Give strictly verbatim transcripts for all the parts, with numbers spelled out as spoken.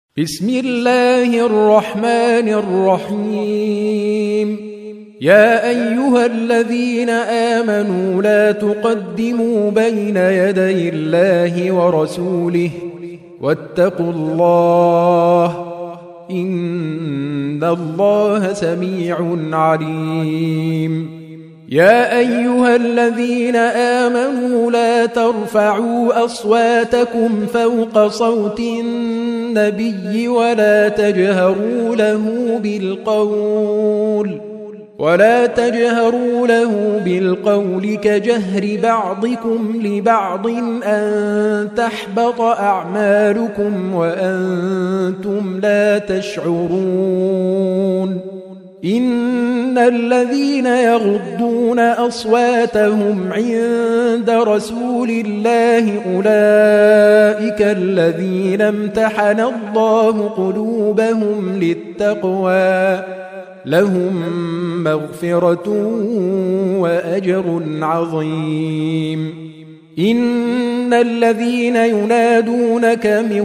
بسم الله الرحمن الرحيم. يا أيها الذين آمنوا لا تقدموا بين يدي الله ورسوله واتقوا الله إن الله سميع عليم. يا أيها الذين آمنوا لا ترفعوا أصواتكم فوق صوت النبي ولا تجهروا له بالقول ولا تجهروا له بالقول كجهر بعضكم لبعض أن تحبط أعمالكم وأنتم لا تشعرون. إن الذين يغضون أصواتهم عند رسول الله أولئك الذين امتحن الله قلوبهم للتقوى لهم مغفرة وأجر عظيم. إن الذين ينادونك من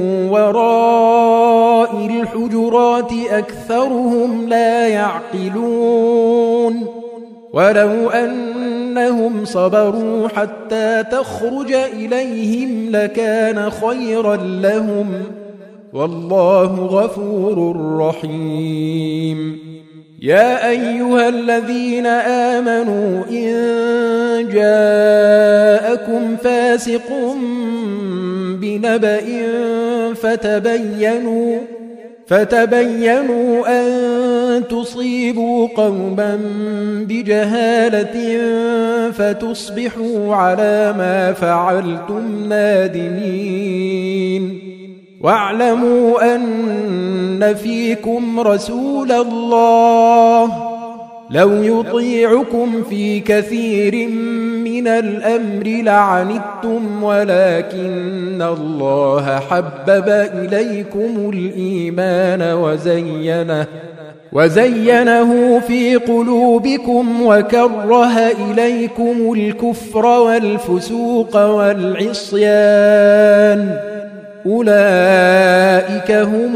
وراء الحجرات أكثرهم لا يعقلون. ولو أنهم صبروا حتى تخرج إليهم لكان خيرا لهم والله غفور رحيم. يا أيها الذين آمنوا إن جاءكم فاسق بنبأ فتبينوا فتبينوا أن تصيبوا قوما بجهالة فتصبحوا على ما فعلتم نادمين. واعلموا أن فيكم رسول الله لو يطيعكم في كثير من الأمر لعنتم ولكن الله حبب إليكم الإيمان وزينه وزينه في قلوبكم وكره إليكم الكفر والفسوق والعصيان أولئك هم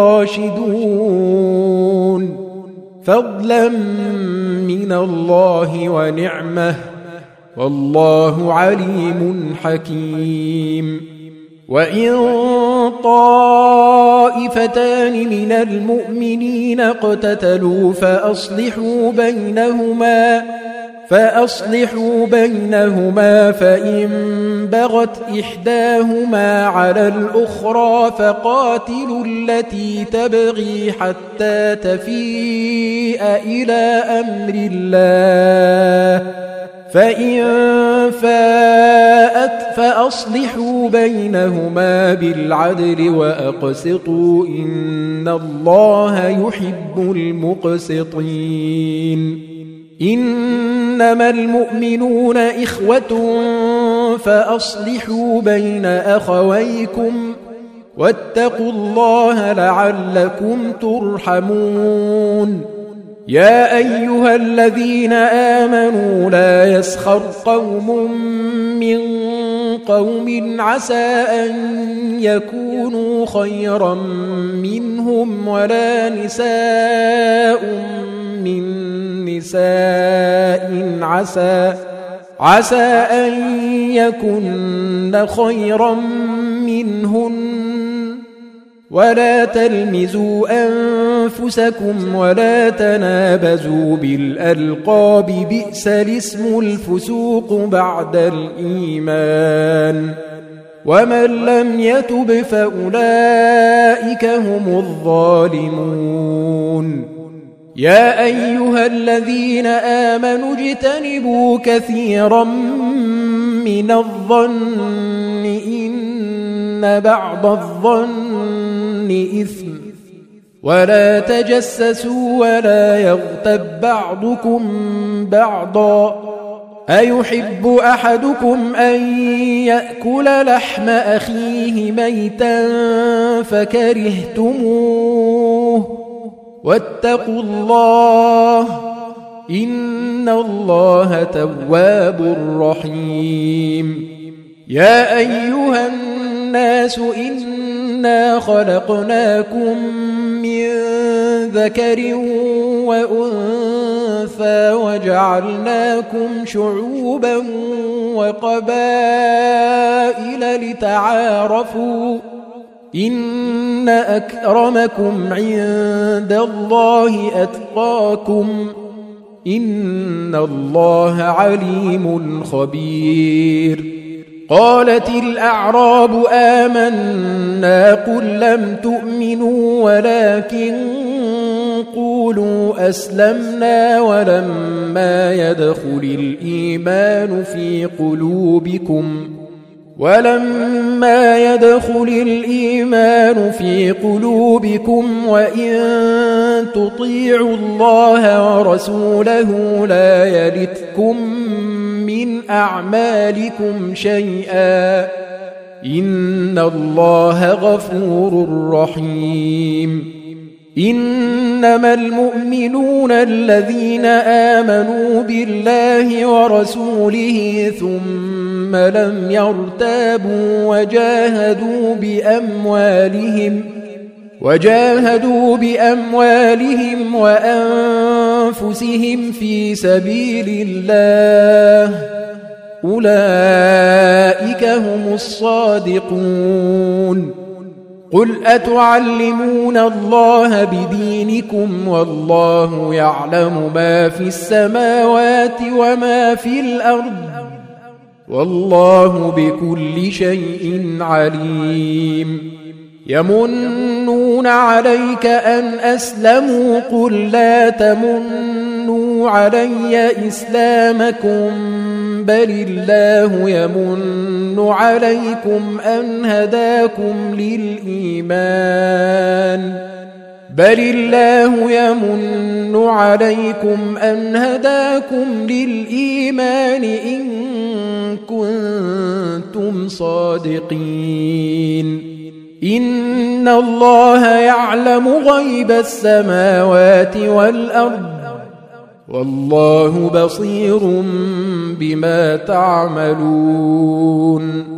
الراشدون فضلا من الله ونعمه والله عليم حكيم. وإن طائفتان من المؤمنين اقتتلوا فأصلحوا بينهما فأصلحوا بينهما فإن بغت إحداهما على الأخرى فقاتلوا التي تبغي حتى تفيء إلى أمر الله فإن فاءت فأصلحوا بينهما بالعدل وأقسطوا إن الله يحب المقسطين. إنما المؤمنون إخوة فأصلحوا بين أخويكم واتقوا الله لعلكم ترحمون. يا أيها الذين آمنوا لا يسخر قوم من قوم عسى أن يكونوا خيرا منهم ولا نساء من نساء عسى عسى أن يكن خيرا منهن ولا تلمزوا أنفسكم ولا تنابزوا بالألقاب بئس الاسم الفسوق بعد الإيمان ومن لم يتب فأولئك هم الظالمون. يا أيها الذين آمنوا اجتنبوا كثيرا من الظن إن بعض الظن إثم ولا تجسسوا ولا يغتب بعضكم بعضا أيحب أحدكم أن يأكل لحم أخيه ميتا فكرهتموه واتقوا الله إن الله تواب رحيم. يا أيها الناس إن إنا خلقناكم من ذكر وأنثى وجعلناكم شعوبا وقبائل لتعارفوا إن أكرمكم عند الله أتقاكم إن الله عليم خبير. قالت الأعراب آمنا قل لم تؤمنوا ولكن قولوا أسلمنا ولما يدخل الإيمان في قلوبكم ولما يدخل الإيمان في قلوبكم وإن تطيعوا الله ورسوله لا يلتكم من أعمالكم شيئا إن الله غفور رحيم. إنما المؤمنون الذين آمنوا بالله ورسوله ثم لم يرتابوا وجاهدوا بأموالهم وجاهدوا بأموالهم وأنفسهم في سبيل الله أولئك هم الصادقون. قل أتعلمون الله بدينكم والله يعلم ما في السماوات وما في الأرض والله بكل شيء عليم. يمنون عليك أن أسلموا قل لا تمنوا علي إسلامكم بل الله يمن عليكم أن هداكم للإيمان بل الله يمن عليكم أن هداكم للإيمان إن كنتم صادقين. إن الله يعلم غيب السماوات والأرض والله بصير بما تعملون.